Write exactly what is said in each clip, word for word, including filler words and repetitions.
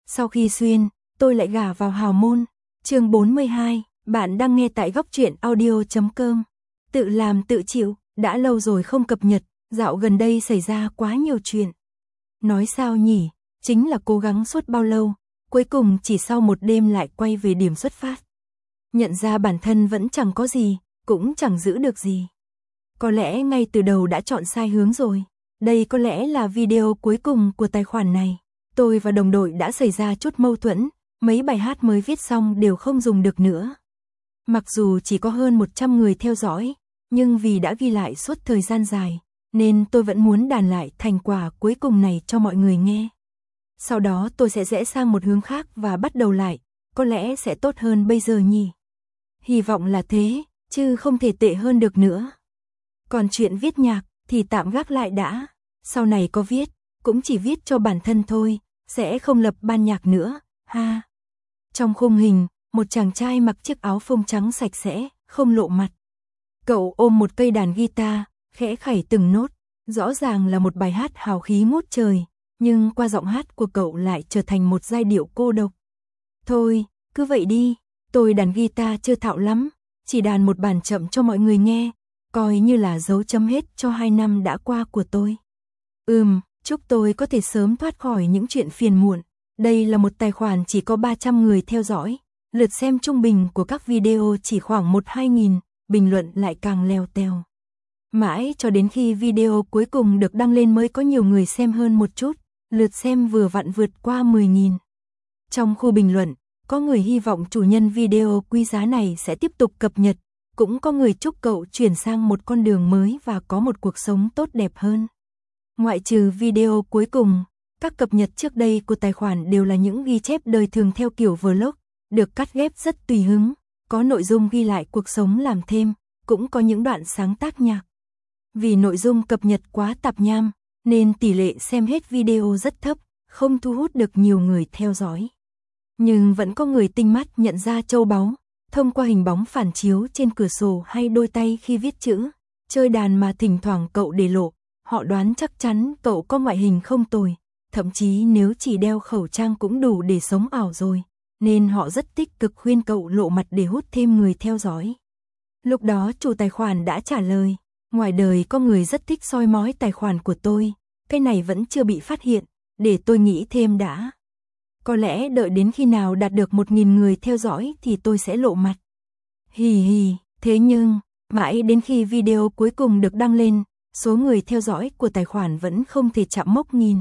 Sau khi xuyên, tôi lại gả vào hào môn. Chương bốn mươi hai, bạn đang nghe tại góc truyện audio chấm com. Tự làm tự chịu, đã lâu rồi không cập nhật, dạo gần đây xảy ra quá nhiều chuyện. Nói sao nhỉ, chính là cố gắng suốt bao lâu, cuối cùng chỉ sau một đêm lại quay về điểm xuất phát. Nhận ra bản thân vẫn chẳng có gì, cũng chẳng giữ được gì. Có lẽ ngay từ đầu đã chọn sai hướng rồi. Đây có lẽ là video cuối cùng của tài khoản này. Tôi và đồng đội đã xảy ra chút mâu thuẫn, mấy bài hát mới viết xong đều không dùng được nữa. Mặc dù chỉ có hơn một trăm người theo dõi, nhưng vì đã ghi lại suốt thời gian dài, nên tôi vẫn muốn đàn lại thành quả cuối cùng này cho mọi người nghe. Sau đó tôi sẽ rẽ sang một hướng khác và bắt đầu lại, có lẽ sẽ tốt hơn bây giờ nhỉ. Hy vọng là thế, chứ không thể tệ hơn được nữa. Còn chuyện viết nhạc thì tạm gác lại đã, sau này có viết, cũng chỉ viết cho bản thân thôi, sẽ không lập ban nhạc nữa, ha. Trong khung hình, một chàng trai mặc chiếc áo phông trắng sạch sẽ, không lộ mặt. Cậu ôm một cây đàn guitar, khẽ khẩy từng nốt, rõ ràng là một bài hát hào khí ngút trời, nhưng qua giọng hát của cậu lại trở thành một giai điệu cô độc. Thôi, cứ vậy đi, tôi đàn guitar chưa thạo lắm, chỉ đàn một bản chậm cho mọi người nghe, coi như là dấu chấm hết cho hai năm đã qua của tôi. Ừm, chúc tôi có thể sớm thoát khỏi những chuyện phiền muộn. Đây là một tài khoản chỉ có ba trăm người theo dõi, lượt xem trung bình của các video chỉ khoảng một hai nghìn, bình luận lại càng leo teo. Mãi cho đến khi video cuối cùng được đăng lên mới có nhiều người xem hơn một chút, lượt xem vừa vặn vượt qua mười nghìn. Trong khu bình luận, có người hy vọng chủ nhân video quý giá này sẽ tiếp tục cập nhật, cũng có người chúc cậu chuyển sang một con đường mới và có một cuộc sống tốt đẹp hơn. Ngoại trừ video cuối cùng, các cập nhật trước đây của tài khoản đều là những ghi chép đời thường theo kiểu vlog, được cắt ghép rất tùy hứng, có nội dung ghi lại cuộc sống làm thêm, cũng có những đoạn sáng tác nhạc. Vì nội dung cập nhật quá tạp nham, nên tỷ lệ xem hết video rất thấp, không thu hút được nhiều người theo dõi. Nhưng vẫn có người tinh mắt nhận ra châu báu, thông qua hình bóng phản chiếu trên cửa sổ hay đôi tay khi viết chữ, chơi đàn mà thỉnh thoảng cậu để lộ, họ đoán chắc chắn cậu có ngoại hình không tồi, thậm chí nếu chỉ đeo khẩu trang cũng đủ để sống ảo rồi, nên họ rất tích cực khuyên cậu lộ mặt để hút thêm người theo dõi. Lúc đó chủ tài khoản đã trả lời, ngoài đời có người rất thích soi mói tài khoản của tôi, cái này vẫn chưa bị phát hiện, để tôi nghĩ thêm đã. Có lẽ đợi đến khi nào đạt được một nghìn người theo dõi thì tôi sẽ lộ mặt. Hì hì, thế nhưng, mãi đến khi video cuối cùng được đăng lên, số người theo dõi của tài khoản vẫn không thể chạm mốc nghìn.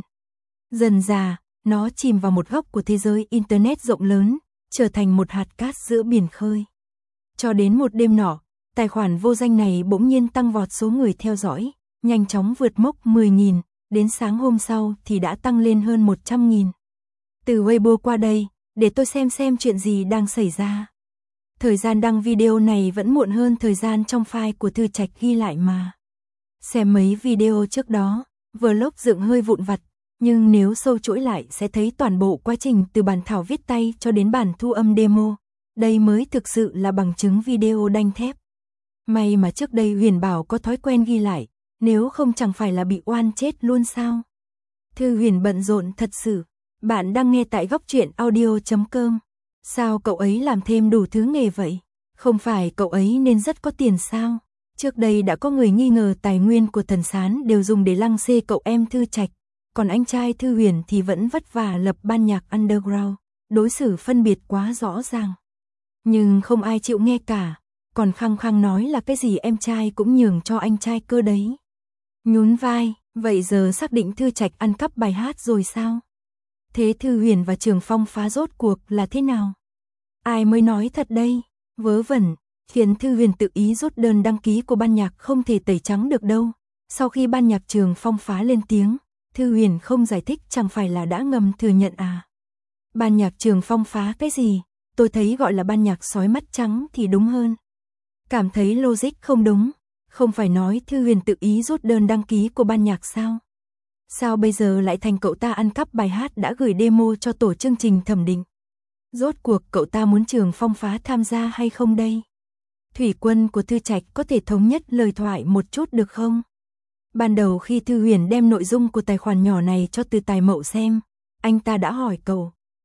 Dần dà, nó chìm vào một góc của thế giới Internet rộng lớn, trở thành một hạt cát giữa biển khơi. Cho đến một đêm nọ, tài khoản vô danh này bỗng nhiên tăng vọt số người theo dõi, nhanh chóng vượt mốc mười nghìn, đến sáng hôm sau thì đã tăng lên hơn một trăm nghìn. Từ Weibo qua đây, để tôi xem xem chuyện gì đang xảy ra. Thời gian đăng video này vẫn muộn hơn thời gian trong file của Thư Trạch ghi lại mà. Xem mấy video trước đó, vlog dựng hơi vụn vặt, nhưng nếu sâu chuỗi lại sẽ thấy toàn bộ quá trình từ bản thảo viết tay cho đến bản thu âm demo. Đây mới thực sự là bằng chứng video đanh thép. May mà trước đây Huyền Bảo có thói quen ghi lại, nếu không chẳng phải là bị oan chết luôn sao. Thư Huyền bận rộn thật sự. Bạn đang nghe tại góc truyện audio chấm com. Sao cậu ấy làm thêm đủ thứ nghề vậy? Không phải cậu ấy nên rất có tiền sao? Trước đây đã có người nghi ngờ tài nguyên của Thần Sán đều dùng để lăng xê cậu em Thư Trạch, còn anh trai Thư Huyền thì vẫn vất vả lập ban nhạc underground, đối xử phân biệt quá rõ ràng. Nhưng không ai chịu nghe cả, còn khăng khăng nói là cái gì em trai cũng nhường cho anh trai cơ đấy. Nhún vai, vậy giờ xác định Thư Trạch ăn cắp bài hát rồi sao? Thế Thư Huyền và Trường Phong phá rốt cuộc là thế nào? Ai mới nói thật đây? Vớ vẩn, khiến Thư Huyền tự ý rút đơn đăng ký của ban nhạc không thể tẩy trắng được đâu. Sau khi ban nhạc Trường Phong phá lên tiếng, Thư Huyền không giải thích chẳng phải là đã ngầm thừa nhận à? Ban nhạc Trường Phong phá cái gì? Tôi thấy gọi là ban nhạc sói mắt trắng thì đúng hơn. Cảm thấy logic không đúng, không phải nói Thư Huyền tự ý rút đơn đăng ký của ban nhạc sao? Sao bây giờ lại thành cậu ta ăn cắp bài hát đã gửi demo cho tổ chương trình thẩm định? Rốt cuộc cậu ta muốn Trường Phong phá tham gia hay không đây? Thủy quân của Thư Trạch có thể thống nhất lời thoại một chút được không? Ban đầu khi Thư Huyền đem nội dung của tài khoản nhỏ này cho Từ Tài Mậu xem, anh ta đã hỏi cậu.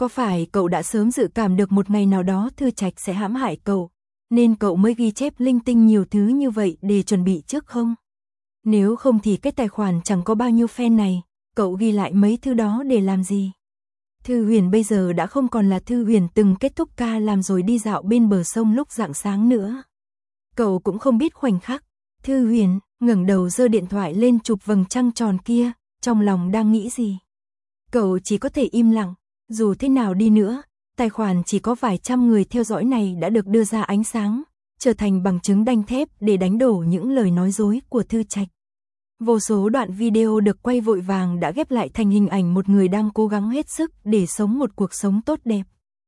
Có phải cậu đã sớm dự cảm được một ngày nào đó Thư Trạch sẽ hãm hại cậu, nên cậu mới ghi chép linh tinh nhiều thứ như vậy để chuẩn bị trước không? Nếu không thì cái tài khoản chẳng có bao nhiêu fan này, cậu ghi lại mấy thứ đó để làm gì? Thư Huyền bây giờ đã không còn là Thư Huyền từng kết thúc ca làm rồi đi dạo bên bờ sông lúc rạng sáng nữa. Cậu cũng không biết khoảnh khắc Thư Huyền ngẩng đầu giơ điện thoại lên chụp vầng trăng tròn kia, trong lòng đang nghĩ gì. Cậu chỉ có thể im lặng, dù thế nào đi nữa, tài khoản chỉ có vài trăm người theo dõi này đã được đưa ra ánh sáng, trở thành bằng chứng đanh thép để đánh đổ những lời nói dối của Thư Trạch. Vô số đoạn video được quay vội vàng đã ghép lại thành hình ảnh một người đang cố gắng hết sức để sống một cuộc sống tốt đẹp.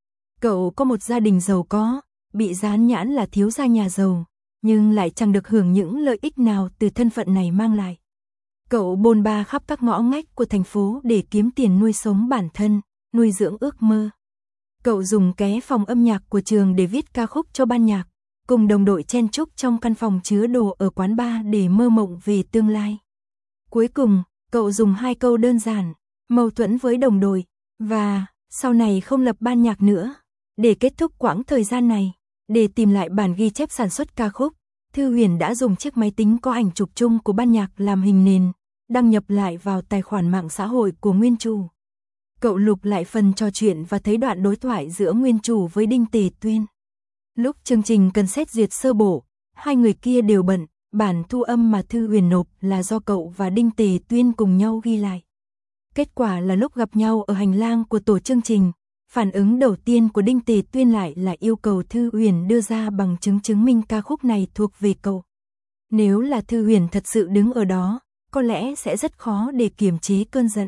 Cậu có một gia đình giàu có, bị dán nhãn là thiếu gia nhà giàu, nhưng lại chẳng được hưởng những lợi ích nào từ thân phận này mang lại. Cậu bôn ba khắp các ngõ ngách của thành phố để kiếm tiền nuôi sống bản thân, nuôi dưỡng ước mơ. Cậu dùng ké phòng âm nhạc của trường để viết ca khúc cho ban nhạc, cùng đồng đội chen chúc trong căn phòng chứa đồ ở quán bar để mơ mộng về tương lai. Cuối cùng, cậu dùng hai câu đơn giản, mâu thuẫn với đồng đội, và sau này không lập ban nhạc nữa, để kết thúc quãng thời gian này. Để tìm lại bản ghi chép sản xuất ca khúc, Thư Huyền đã dùng chiếc máy tính có ảnh chụp chung của ban nhạc làm hình nền, đăng nhập lại vào tài khoản mạng xã hội của nguyên chủ. Cậu lục lại phần trò chuyện và thấy đoạn đối thoại giữa nguyên chủ với Đinh Tề Tuyên. Lúc chương trình cần xét duyệt sơ bộ, hai người kia đều bận, bản thu âm mà Thư Huyền nộp là do cậu và Đinh Tề Tuyên cùng nhau ghi lại. Kết quả là lúc gặp nhau ở hành lang của tổ chương trình, phản ứng đầu tiên của Đinh Tề Tuyên lại là yêu cầu Thư Huyền đưa ra bằng chứng chứng minh ca khúc này thuộc về cậu. Nếu là Thư Huyền thật sự đứng ở đó, có lẽ sẽ rất khó để kiềm chế cơn giận.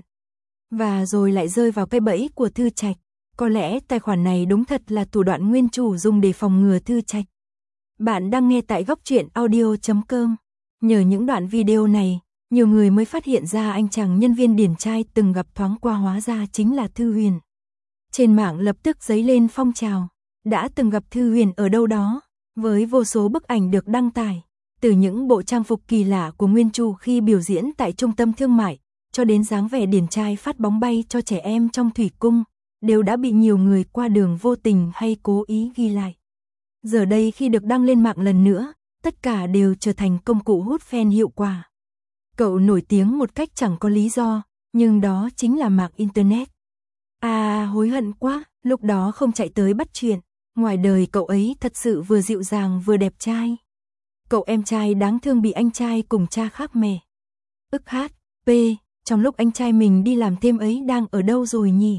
Và rồi lại rơi vào cái bẫy của Thư Trạch. Có lẽ tài khoản này đúng thật là thủ đoạn nguyên chủ dùng để phòng ngừa Thư Trạch. Bạn đang nghe tại góc truyện audio chấm com. Nhờ những đoạn video này, nhiều người mới phát hiện ra anh chàng nhân viên điển trai từng gặp thoáng qua hóa ra chính là Thư Huyền. Trên mạng lập tức dấy lên phong trào, đã từng gặp Thư Huyền ở đâu đó, với vô số bức ảnh được đăng tải, từ những bộ trang phục kỳ lạ của nguyên chủ khi biểu diễn tại trung tâm thương mại, cho đến dáng vẻ điển trai phát bóng bay cho trẻ em trong thủy cung, đều đã bị nhiều người qua đường vô tình hay cố ý ghi lại. Giờ đây khi được đăng lên mạng lần nữa, tất cả đều trở thành công cụ hút fan hiệu quả. Cậu nổi tiếng một cách chẳng có lý do, nhưng đó chính là mạng Internet. À, hối hận quá, lúc đó không chạy tới bắt chuyện. Ngoài đời cậu ấy thật sự vừa dịu dàng vừa đẹp trai. Cậu em trai đáng thương bị anh trai cùng cha khác mẹ. Ức hát, p, trong lúc anh trai mình đi làm thêm ấy đang ở đâu rồi nhỉ?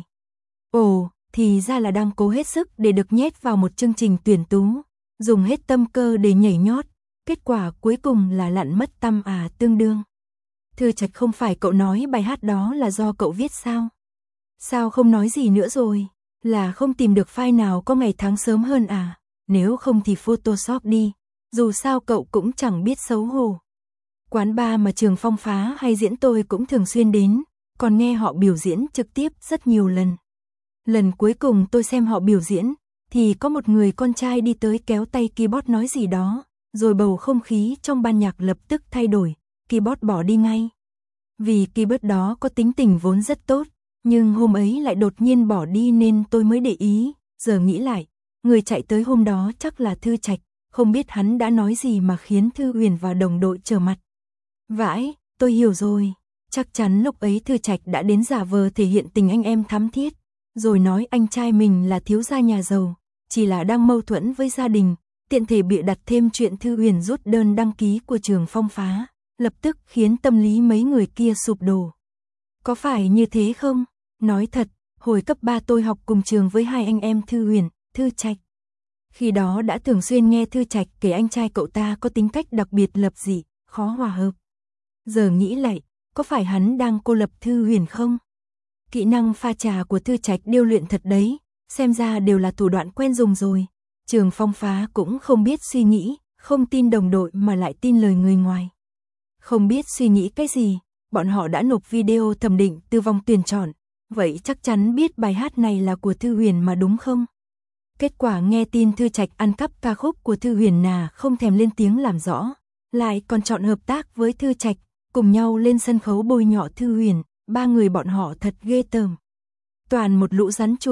Ồ, thì ra là đang cố hết sức để được nhét vào một chương trình tuyển tú, dùng hết tâm cơ để nhảy nhót, kết quả cuối cùng là lặn mất tăm à tương đương. Thư Trạch, không phải cậu nói bài hát đó là do cậu viết sao? Sao không nói gì nữa rồi? Là không tìm được file nào có ngày tháng sớm hơn à? Nếu không thì Photoshop đi, dù sao cậu cũng chẳng biết xấu hổ. Quán bar mà Trường Phong phá hay diễn tôi cũng thường xuyên đến, còn nghe họ biểu diễn trực tiếp rất nhiều lần. Lần cuối cùng tôi xem họ biểu diễn, thì có một người con trai đi tới kéo tay keyboard nói gì đó, rồi bầu không khí trong ban nhạc lập tức thay đổi, keyboard bỏ đi ngay. Vì keyboard đó có tính tình vốn rất tốt, nhưng hôm ấy lại đột nhiên bỏ đi nên tôi mới để ý, giờ nghĩ lại, người chạy tới hôm đó chắc là Thư Trạch, không biết hắn đã nói gì mà khiến Thư Huyền và đồng đội trở mặt. Vãi, tôi hiểu rồi, chắc chắn lúc ấy Thư Trạch đã đến giả vờ thể hiện tình anh em thắm thiết, rồi nói anh trai mình là thiếu gia nhà giàu, chỉ là đang mâu thuẫn với gia đình, tiện thể bịa đặt thêm chuyện Thư Huyền rút đơn đăng ký của Trường Phong phá, lập tức khiến tâm lý mấy người kia sụp đổ. Có phải như thế không? Nói thật, hồi cấp ba tôi học cùng trường với hai anh em Thư Huyền, Thư Trạch. Khi đó đã thường xuyên nghe Thư Trạch kể anh trai cậu ta có tính cách đặc biệt lập dị, khó hòa hợp. Giờ nghĩ lại, có phải hắn đang cô lập Thư Huyền không? Kỹ năng pha trà của Thư Trạch điêu luyện thật đấy, xem ra đều là thủ đoạn quen dùng rồi. Trường Phong phá cũng không biết suy nghĩ, không tin đồng đội mà lại tin lời người ngoài. Không biết suy nghĩ cái gì, bọn họ đã nộp video thẩm định từ vòng tuyển chọn, vậy chắc chắn biết bài hát này là của Thư Huyền mà đúng không? Kết quả nghe tin Thư Trạch ăn cắp ca khúc của Thư Huyền nà không thèm lên tiếng làm rõ, lại còn chọn hợp tác với Thư Trạch, cùng nhau lên sân khấu bôi nhọ Thư Huyền, ba người bọn họ thật ghê tởm. Toàn một lũ rắn chuột,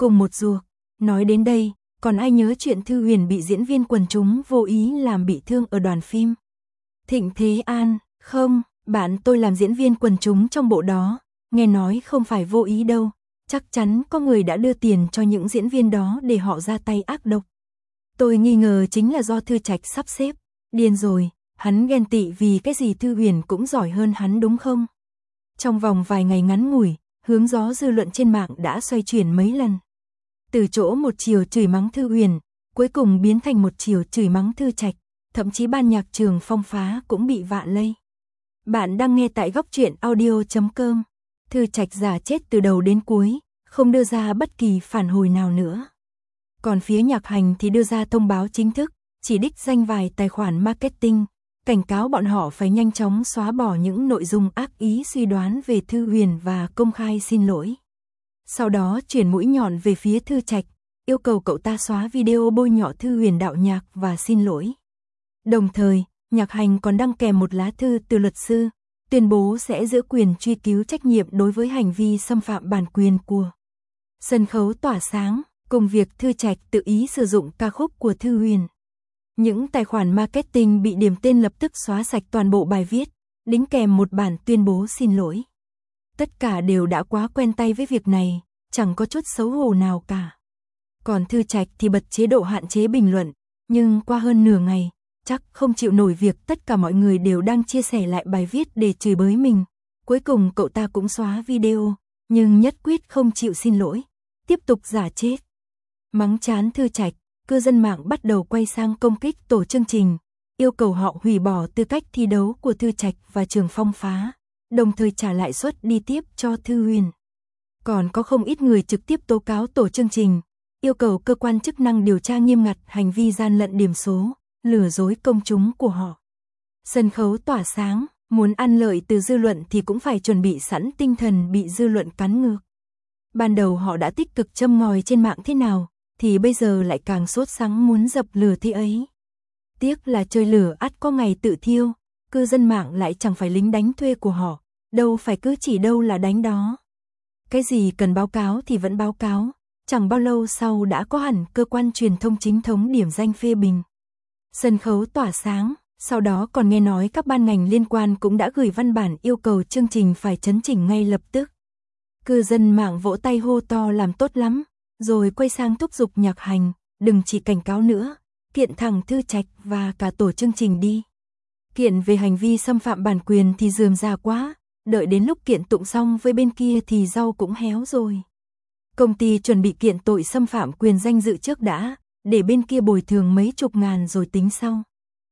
cùng một ruột. Nói đến đây, còn ai nhớ chuyện Thư Huyền bị diễn viên quần chúng vô ý làm bị thương ở đoàn phim Thịnh Thế An? Không, bạn tôi làm diễn viên quần chúng trong bộ đó, nghe nói không phải vô ý đâu, chắc chắn có người đã đưa tiền cho những diễn viên đó để họ ra tay ác độc. Tôi nghi ngờ chính là do Thư Trạch sắp xếp. Điên rồi, hắn ghen tị vì cái gì Thư Huyền cũng giỏi hơn hắn đúng không? Trong vòng vài ngày ngắn ngủi, hướng gió dư luận trên mạng đã xoay chuyển mấy lần. Từ chỗ một chiều chửi mắng Thư Huyền, cuối cùng biến thành một chiều chửi mắng Thư Trạch, thậm chí ban nhạc Trường Phong Phá cũng bị vạ lây. Bạn đang nghe tại góc truyện audio chấm com. Thư Trạch giả chết từ đầu đến cuối, không đưa ra bất kỳ phản hồi nào nữa. Còn phía Nhạc Hành thì đưa ra thông báo chính thức, chỉ đích danh vài tài khoản marketing, cảnh cáo bọn họ phải nhanh chóng xóa bỏ những nội dung ác ý suy đoán về Thư Huyền và công khai xin lỗi. Sau đó chuyển mũi nhọn về phía Thư Trạch, yêu cầu cậu ta xóa video bôi nhọ Thư Huyền đạo nhạc và xin lỗi. Đồng thời, Nhạc Hành còn đăng kèm một lá thư từ luật sư, tuyên bố sẽ giữ quyền truy cứu trách nhiệm đối với hành vi xâm phạm bản quyền của sân khấu tỏa sáng, cùng việc Thư Trạch tự ý sử dụng ca khúc của Thư Huyền. Những tài khoản marketing bị điểm tên lập tức xóa sạch toàn bộ bài viết, đính kèm một bản tuyên bố xin lỗi. Tất cả đều đã quá quen tay với việc này, chẳng có chút xấu hổ nào cả. Còn Thư Trạch thì bật chế độ hạn chế bình luận, nhưng qua hơn nửa ngày, chắc không chịu nổi việc tất cả mọi người đều đang chia sẻ lại bài viết để chửi bới mình. Cuối cùng cậu ta cũng xóa video, nhưng nhất quyết không chịu xin lỗi, tiếp tục giả chết. Mắng chán Thư Trạch, cư dân mạng bắt đầu quay sang công kích tổ chương trình, yêu cầu họ hủy bỏ tư cách thi đấu của Thư Trạch và Trường Phong Phá, đồng thời trả lại suất đi tiếp cho Thư Huyền. Còn có không ít người trực tiếp tố cáo tổ chương trình, yêu cầu cơ quan chức năng điều tra nghiêm ngặt hành vi gian lận điểm số, lừa dối công chúng của họ. Sân khấu tỏa sáng, muốn ăn lợi từ dư luận thì cũng phải chuẩn bị sẵn tinh thần bị dư luận cắn ngược. Ban đầu họ đã tích cực châm ngòi trên mạng thế nào, thì bây giờ lại càng sốt sắng muốn dập lửa thế ấy. Tiếc là chơi lửa ắt có ngày tự thiêu, cư dân mạng lại chẳng phải lính đánh thuê của họ, đâu phải cứ chỉ đâu là đánh đó. Cái gì cần báo cáo thì vẫn báo cáo, chẳng bao lâu sau đã có hẳn cơ quan truyền thông chính thống điểm danh phê bình. Sân khấu tỏa sáng, sau đó còn nghe nói các ban ngành liên quan cũng đã gửi văn bản yêu cầu chương trình phải chấn chỉnh ngay lập tức. Cư dân mạng vỗ tay hô to làm tốt lắm, rồi quay sang thúc giục Nhạc Hành, đừng chỉ cảnh cáo nữa, kiện thẳng Thư Trạch và cả tổ chương trình đi. Kiện về hành vi xâm phạm bản quyền thì rườm rà quá, đợi đến lúc kiện tụng xong với bên kia thì rau cũng héo rồi. Công ty chuẩn bị kiện tội xâm phạm quyền danh dự trước đã, để bên kia bồi thường mấy chục ngàn rồi tính sau.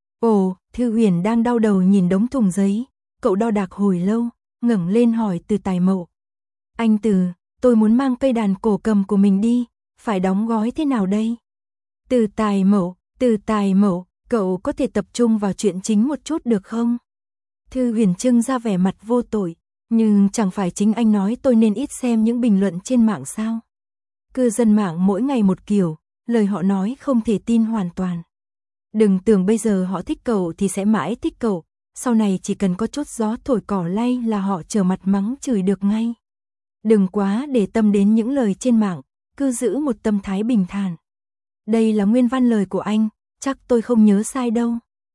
Ồ, Thư Huyền đang đau đầu nhìn đống thùng giấy, cậu đo đạc hồi lâu, ngẩng lên hỏi Từ Tài Mậu. Anh Từ, tôi muốn mang cây đàn cổ cầm của mình đi, phải đóng gói thế nào đây? Từ Tài Mậu, Từ Tài Mậu, cậu có thể tập trung vào chuyện chính một chút được không? Thư Huyền trưng ra vẻ mặt vô tội, nhưng chẳng phải chính anh nói tôi nên ít xem những bình luận trên mạng sao? Cư dân mạng mỗi ngày một kiểu, lời họ nói không thể tin hoàn toàn. Đừng tưởng bây giờ họ thích cậu thì sẽ mãi thích cậu, sau này chỉ cần có chút gió thổi cỏ lay là họ trở mặt mắng chửi được ngay. Đừng quá để tâm đến những lời trên mạng, cứ giữ một tâm thái bình thản. Đây là nguyên văn lời của anh, chắc tôi không nhớ sai đâu.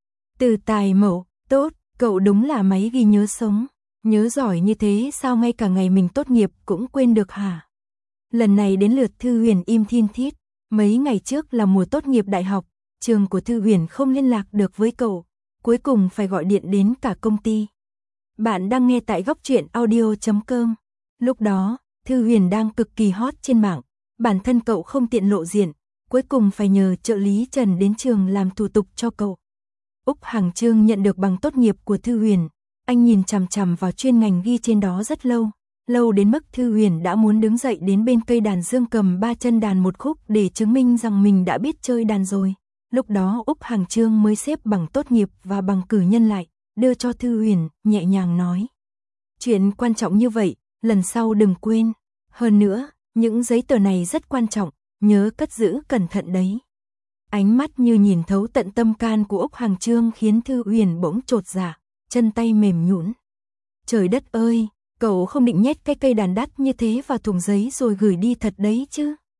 Từ Tài Mậu, tốt, cậu đúng là máy ghi nhớ sống, nhớ giỏi như thế sao ngay cả ngày mình tốt nghiệp cũng quên được hả? Lần này đến lượt Thư Huyền im thin thít, mấy ngày trước là mùa tốt nghiệp đại học, trường của Thư Huyền không liên lạc được với cậu, cuối cùng phải gọi điện đến cả công ty. Bạn đang nghe tại góc truyện audio chấm com. Lúc đó, Thư Huyền đang cực kỳ hot trên mạng, bản thân cậu không tiện lộ diện, cuối cùng phải nhờ trợ lý Trần đến trường làm thủ tục cho cậu. Úc Hằng Trương nhận được bằng tốt nghiệp của Thư Huyền, anh nhìn chằm chằm vào chuyên ngành ghi trên đó rất lâu, lâu đến mức Thư Huyền đã muốn đứng dậy đến bên cây đàn dương cầm ba chân đàn một khúc để chứng minh rằng mình đã biết chơi đàn rồi. Lúc đó Úc Hằng Trương mới xếp bằng tốt nghiệp và bằng cử nhân lại, đưa cho Thư Huyền, nhẹ nhàng nói. Chuyện quan trọng như vậy, lần sau đừng quên. Hơn nữa, những giấy tờ này rất quan trọng, nhớ cất giữ cẩn thận đấy. Ánh mắt như nhìn thấu tận tâm can của Úc Hằng Trương khiến Thư Huyền bỗng chột dạ, chân tay mềm nhũn. Trời đất ơi, cậu không định nhét cái cây đàn đắt như thế vào thùng giấy rồi gửi đi thật đấy chứ?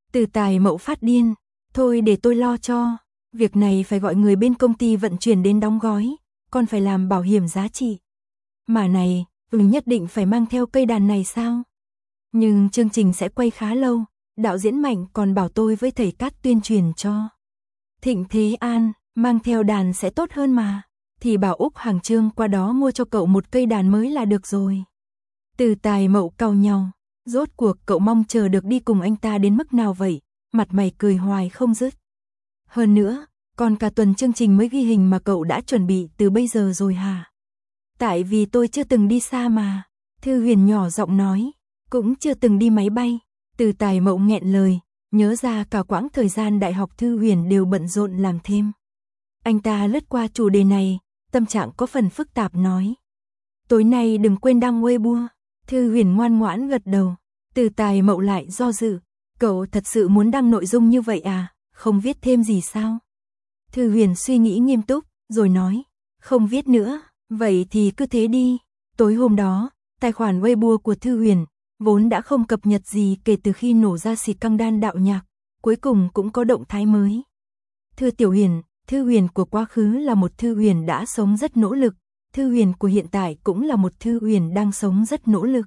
Từ Tài Mậu phát điên, thôi để tôi lo cho, việc này phải gọi người bên công ty vận chuyển đến đóng gói, còn phải làm bảo hiểm giá trị. Mà này, ừ nhất định phải mang theo cây đàn này sao? Nhưng chương trình sẽ quay khá lâu, đạo diễn Mạnh còn bảo tôi với thầy Cát tuyên truyền cho. Thịnh Thế An, mang theo đàn sẽ tốt hơn mà, thì bảo Úc Hàng Chương qua đó mua cho cậu một cây đàn mới là được rồi. Từ Tài Mậu cau nhau, rốt cuộc cậu mong chờ được đi cùng anh ta đến mức nào vậy, mặt mày cười hoài không dứt. Hơn nữa, còn cả tuần chương trình mới ghi hình mà cậu đã chuẩn bị từ bây giờ rồi hả? Tại vì tôi chưa từng đi xa mà, Thư Huyền nhỏ giọng nói, cũng chưa từng đi máy bay. Từ Tài Mậu nghẹn lời, nhớ ra cả quãng thời gian đại học Thư Huyền đều bận rộn làm thêm. Anh ta lướt qua chủ đề này, tâm trạng có phần phức tạp nói. Tối nay đừng quên đăng Weibo. Thư Huyền ngoan ngoãn gật đầu. Từ Tài Mậu lại do dự, cậu thật sự muốn đăng nội dung như vậy à, không viết thêm gì sao? Thư Huyền suy nghĩ nghiêm túc, rồi nói, không viết nữa, vậy thì cứ thế đi. Tối hôm đó, tài khoản Weibo của Thư Huyền vốn đã không cập nhật gì kể từ khi nổ ra xì căng đan đạo nhạc, cuối cùng cũng có động thái mới. Thư Tiểu Huyền, Thư Huyền của quá khứ là một Thư Huyền đã sống rất nỗ lực, Thư Huyền của hiện tại cũng là một Thư Huyền đang sống rất nỗ lực.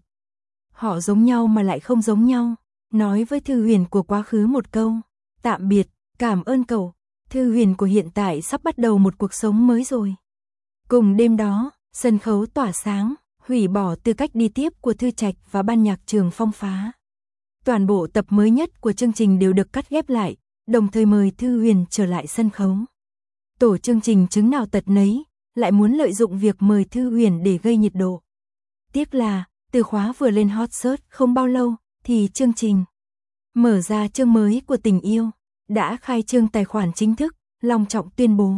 Họ giống nhau mà lại không giống nhau, nói với Thư Huyền của quá khứ một câu, tạm biệt, cảm ơn cậu, Thư Huyền của hiện tại sắp bắt đầu một cuộc sống mới rồi. Cùng đêm đó, sân khấu tỏa sáng, hủy bỏ tư cách đi tiếp của Thư Trạch và ban nhạc Trường Phong Phá. Toàn bộ tập mới nhất của chương trình đều được cắt ghép lại, đồng thời mời Thư Huyền trở lại sân khấu. Tổ chương trình chứng nào tật nấy, lại muốn lợi dụng việc mời Thư Huyền để gây nhiệt độ. Tiếc là, từ khóa vừa lên hot search không bao lâu, thì chương trình mở ra chương mới của tình yêu, đã khai trương tài khoản chính thức, long trọng tuyên bố.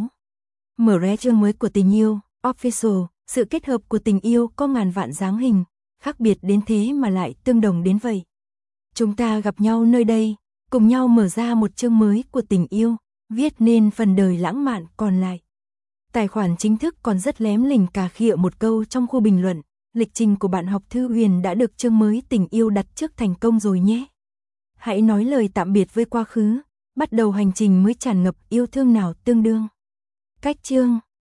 Mở ra chương mới của tình yêu, official, sự kết hợp của tình yêu có ngàn vạn dáng hình, khác biệt đến thế mà lại tương đồng đến vậy. Chúng ta gặp nhau nơi đây, cùng nhau mở ra một chương mới của tình yêu, viết nên phần đời lãng mạn còn lại. Tài khoản chính thức còn rất lém lỉnh cà khịa một câu trong khu bình luận, lịch trình của bạn học Thư Huyền đã được chương mới tình yêu đặt trước thành công rồi nhé. Hãy nói lời tạm biệt với quá khứ, bắt đầu hành trình mới tràn ngập yêu thương nào tương đương. Cách chương